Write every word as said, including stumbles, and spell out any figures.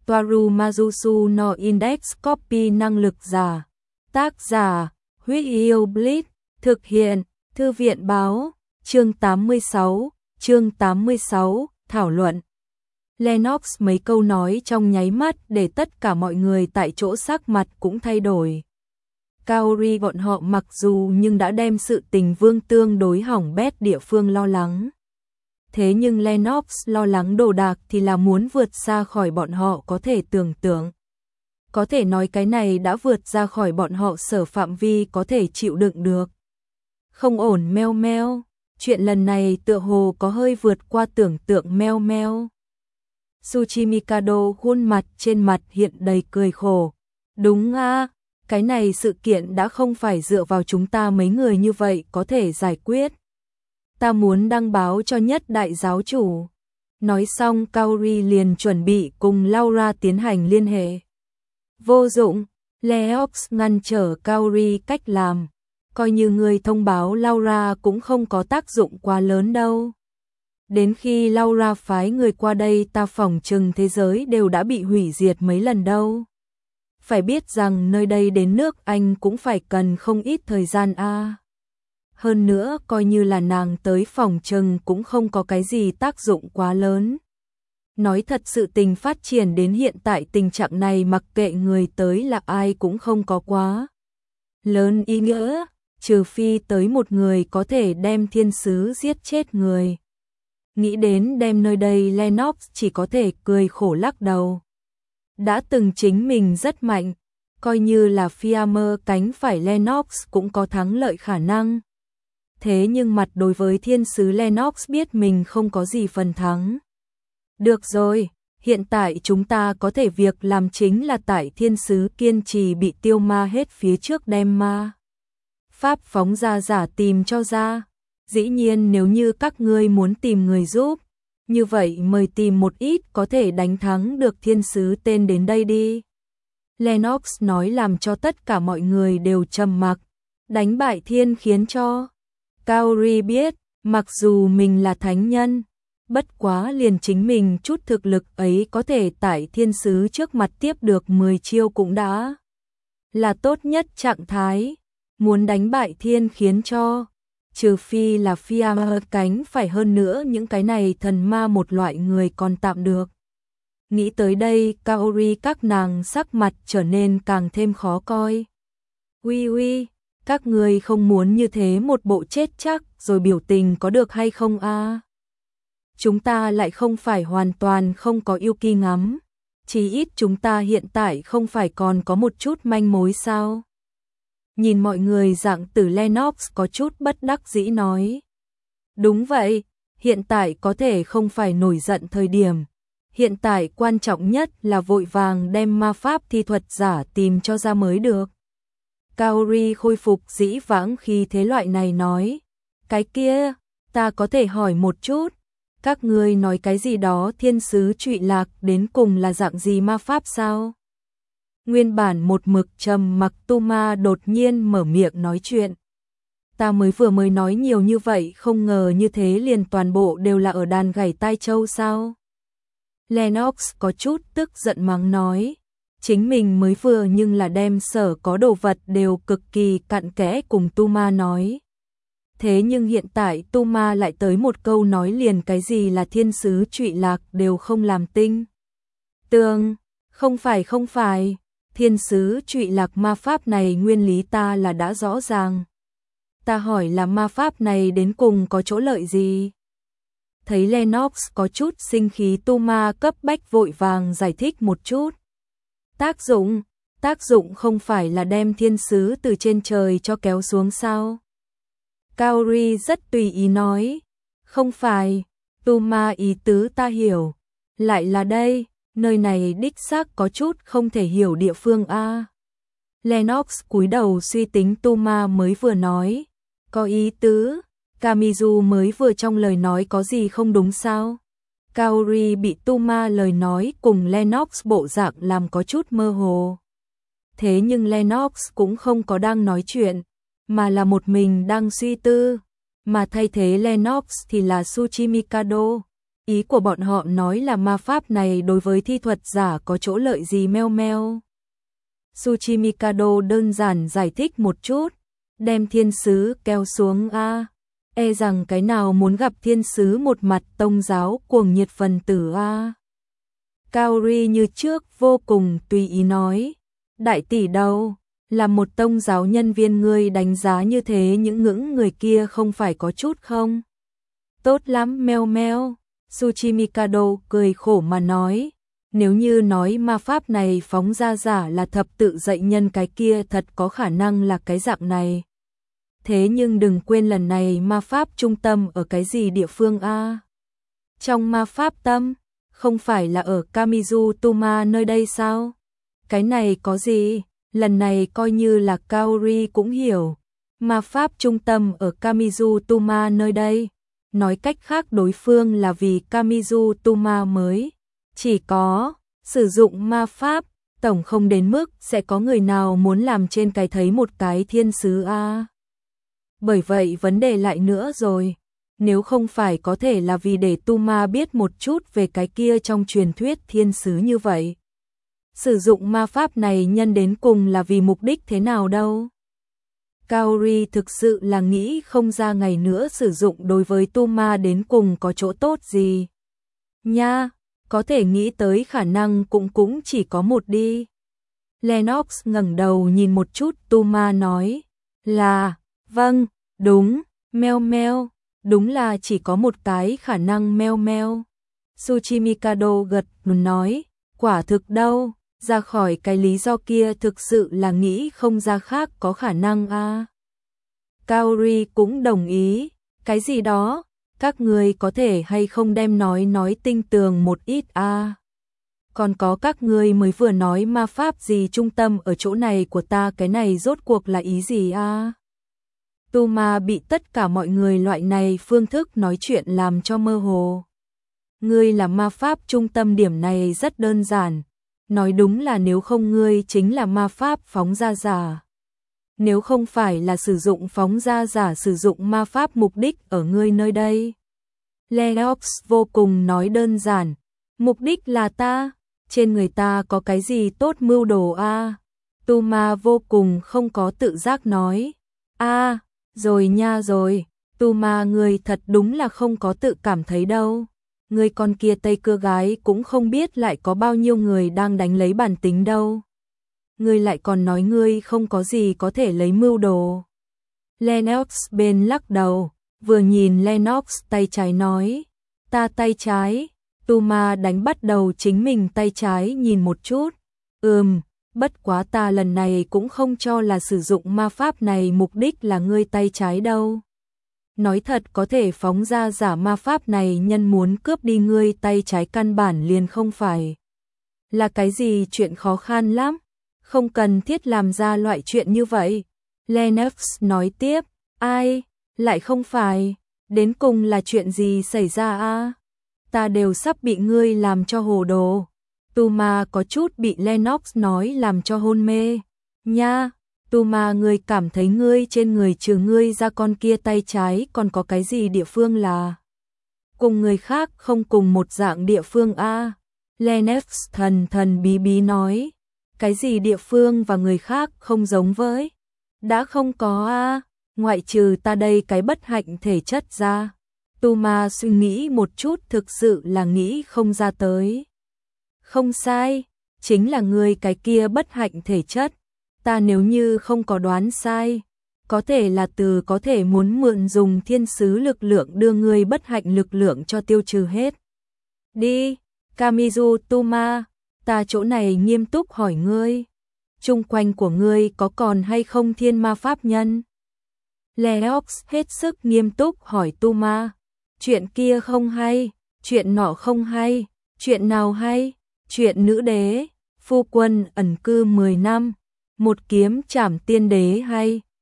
Toaru Majusu no Index Copy năng lực giả. Tác giả, Huyết Yêu Blitz, thực hiện, Thư viện báo, chương tám mươi sáu, chương tám mươi sáu, thảo luận. Lennox mấy câu nói trong nháy mắt để tất cả mọi người tại chỗ sắc mặt cũng thay đổi. Kaori bọn họ mặc dù nhưng đã đem sự tình vương tương đối hỏng bét địa phương lo lắng. Thế nhưng Lennox lo lắng đồ đạc thì là muốn vượt xa khỏi bọn họ có thể tưởng tượng. Có thể nói cái này đã vượt ra khỏi bọn họ sở phạm vi có thể chịu đựng được. Không ổn meo meo, chuyện lần này tựa hồ có hơi vượt qua tưởng tượng meo meo. Tsuchimikado khuôn mặt trên mặt hiện đầy cười khổ. Đúng a, cái này sự kiện đã không phải dựa vào chúng ta mấy người như vậy có thể giải quyết. Ta muốn đăng báo cho nhất đại giáo chủ. Nói xong Kaori liền chuẩn bị cùng Laura tiến hành liên hệ. Vô dụng, Leox ngăn trở Kaori cách làm. Coi như người thông báo Laura cũng không có tác dụng quá lớn đâu. Đến khi Laura phái người qua đây ta phỏng chừng thế giới đều đã bị hủy diệt mấy lần đâu. Phải biết rằng nơi đây đến nước Anh cũng phải cần không ít thời gian a. Hơn nữa coi như là nàng tới phỏng chừng cũng không có cái gì tác dụng quá lớn. Nói thật sự tình phát triển đến hiện tại tình trạng này mặc kệ người tới là ai cũng không có quá lớn ý nghĩa, trừ phi tới một người có thể đem thiên sứ giết chết người. Nghĩ đến đem nơi đây Lennox chỉ có thể cười khổ lắc đầu. Đã từng chính mình rất mạnh, coi như là Fiammer cánh phải Lennox cũng có thắng lợi khả năng. Thế nhưng mặt đối với thiên sứ Lennox biết mình không có gì phần thắng. Được rồi, hiện tại chúng ta có thể việc làm chính là tại thiên sứ kiên trì bị tiêu ma hết phía trước đem ma pháp phóng ra giả tìm cho ra. Dĩ nhiên nếu như các ngươi muốn tìm người giúp, như vậy mời tìm một ít có thể đánh thắng được thiên sứ tên đến đây đi. Lennox nói làm cho tất cả mọi người đều trầm mặc. Đánh bại thiên khiến cho Kaori biết, mặc dù mình là thánh nhân, bất quá liền chính mình chút thực lực ấy có thể tại thiên sứ trước mặt tiếp được mười chiêu cũng đã là tốt nhất trạng thái. Muốn đánh bại thiên khiến cho, trừ phi là Fiammer cánh phải hơn nữa những cái này thần ma một loại người còn tạm được. Nghĩ tới đây Kaori các nàng sắc mặt trở nên càng thêm khó coi. Uy uy, các người không muốn như thế một bộ chết chắc rồi biểu tình có được hay không a? Chúng ta lại không phải hoàn toàn không có yêu kỳ ngắm. Chỉ ít chúng ta hiện tại không phải còn có một chút manh mối sao? Nhìn mọi người dạng tử Lennox có chút bất đắc dĩ nói. Đúng vậy, hiện tại có thể không phải nổi giận thời điểm. Hiện tại quan trọng nhất là vội vàng đem ma pháp thi thuật giả tìm cho ra mới được. Kaori khôi phục dĩ vãng khi thế loại này nói. Cái kia, ta có thể hỏi một chút. Các ngươi nói cái gì đó thiên sứ trụy lạc đến cùng là dạng gì ma pháp sao? Nguyên bản một mực trầm mặc Tuma đột nhiên mở miệng nói chuyện. Ta mới vừa mới nói nhiều như vậy không ngờ như thế liền toàn bộ đều là ở đàn gảy tai châu sao? Lennox có chút tức giận mắng nói. Chính mình mới vừa nhưng là đem sở có đồ vật đều cực kỳ cặn kẽ cùng Tuma nói. Thế nhưng hiện tại Tuma lại tới một câu nói liền cái gì là thiên sứ trụy lạc đều không làm tinh. Tương, không phải không phải, thiên sứ trụy lạc ma pháp này nguyên lý ta là đã rõ ràng. Ta hỏi là ma pháp này đến cùng có chỗ lợi gì? Thấy Lennox có chút sinh khí Tuma cấp bách vội vàng giải thích một chút. Tác dụng, tác dụng không phải là đem thiên sứ từ trên trời cho kéo xuống sao? Kaori rất tùy ý nói. Không phải, Tuma ý tứ ta hiểu. Lại là đây, nơi này đích xác có chút không thể hiểu địa phương a. Lennox cúi đầu suy tính Tuma mới vừa nói. Có ý tứ, Kamizu mới vừa trong lời nói có gì không đúng sao? Kaori bị Tuma lời nói cùng Lennox bộ dạng làm có chút mơ hồ. Thế nhưng Lennox cũng không có đang nói chuyện, mà là một mình đang suy tư, mà thay thế Lennox thì là Tsuchimikado. Ý của bọn họ nói là ma pháp này đối với thi thuật giả có chỗ lợi gì meo meo. Tsuchimikado đơn giản giải thích một chút, đem thiên sứ kéo xuống a. E rằng cái nào muốn gặp thiên sứ một mặt tông giáo cuồng nhiệt phần tử a. Kaori như trước vô cùng tùy ý nói, đại tỷ đâu, là một tông giáo nhân viên ngươi đánh giá như thế những ngưỡng người kia không phải có chút không? Tốt lắm meo meo, Tsuchimikado cười khổ mà nói, nếu như nói ma pháp này phóng ra giả là thập tự dạy nhân cái kia thật có khả năng là cái dạng này. Thế nhưng đừng quên lần này ma pháp trung tâm ở cái gì địa phương a? Trong ma pháp tâm, không phải là ở Kamizutama nơi đây sao? Cái này có gì? Lần này coi như là Kaori cũng hiểu. Ma pháp trung tâm ở Kamizutama nơi đây. Nói cách khác đối phương là vì Kamizutama mới. Chỉ có sử dụng ma pháp, tổng không đến mức sẽ có người nào muốn làm trên cái thấy một cái thiên sứ a. Bởi vậy vấn đề lại nữa rồi. Nếu không phải có thể là vì để Tuma biết một chút về cái kia trong truyền thuyết thiên sứ như vậy. Sử dụng ma pháp này nhân đến cùng là vì mục đích thế nào đâu. Kaori thực sự là nghĩ không ra ngày nữa sử dụng đối với Tuma đến cùng có chỗ tốt gì. Nha, có thể nghĩ tới khả năng cũng cũng chỉ có một đi. Lennox ngẩng đầu nhìn một chút Tuma nói, là, vâng, đúng, meo meo, đúng là chỉ có một cái khả năng meo meo. Tsuchimikado gật nói, quả thực đâu, ra khỏi cái lý do kia thực sự là nghĩ không ra khác có khả năng a. À. Kaori cũng đồng ý, cái gì đó, các người có thể hay không đem nói nói tinh tường một ít a. À. Còn có các người mới vừa nói ma pháp gì trung tâm ở chỗ này của ta cái này rốt cuộc là ý gì a? À? Tuma bị tất cả mọi người loại này phương thức nói chuyện làm cho mơ hồ. Ngươi là ma pháp trung tâm điểm này rất đơn giản. Nói đúng là nếu không ngươi chính là ma pháp phóng ra giả. Nếu không phải là sử dụng phóng ra giả sử dụng ma pháp mục đích ở ngươi nơi đây. Lennox vô cùng nói đơn giản. Mục đích là ta, trên người ta có cái gì tốt mưu đồ a? À? Tuma vô cùng không có tự giác nói. A, à, rồi nha rồi, Tuma ngươi thật đúng là không có tự cảm thấy đâu. Người con kia Tây cưa gái cũng không biết lại có bao nhiêu người đang đánh lấy bản tính đâu. Ngươi lại còn nói ngươi không có gì có thể lấy mưu đồ. Lennox bên lắc đầu, vừa nhìn Lennox tay trái nói, ta tay trái, Tuma đánh bắt đầu chính mình tay trái nhìn một chút. Ừm, bất quá ta lần này cũng không cho là sử dụng ma pháp này mục đích là ngươi tay trái đâu. Nói thật có thể phóng ra giả ma pháp này nhân muốn cướp đi ngươi tay trái căn bản liền không phải. Là cái gì chuyện khó khăn lắm, không cần thiết làm ra loại chuyện như vậy. Lennox nói tiếp, ai, lại không phải, đến cùng là chuyện gì xảy ra a? À? Ta đều sắp bị ngươi làm cho hồ đồ. Tuma có chút bị Lennox nói làm cho hôn mê. Nha, Tuma ngươi cảm thấy ngươi trên người trừ ngươi ra con kia tay trái còn có cái gì địa phương là cùng người khác không cùng một dạng địa phương a? À? Lennox thần thần bí bí nói, cái gì địa phương và người khác không giống với? Đã không có a, à? Ngoại trừ ta đây cái bất hạnh thể chất ra. Tuma suy nghĩ một chút thực sự là nghĩ không ra tới. Không sai, chính là ngươi cái kia bất hạnh thể chất. Ta nếu như không có đoán sai, có thể là từ có thể muốn mượn dùng thiên sứ lực lượng đưa ngươi bất hạnh lực lượng cho tiêu trừ hết. Đi, Kamizutama, ta chỗ này nghiêm túc hỏi ngươi, chung quanh của ngươi có còn hay không thiên ma pháp nhân? Lennox hết sức nghiêm túc hỏi Tuma, chuyện kia không hay, chuyện nọ không hay, chuyện nào hay, chuyện nữ đế, phu quân ẩn cư mười năm. Một kiếm trảm tiên đế hay,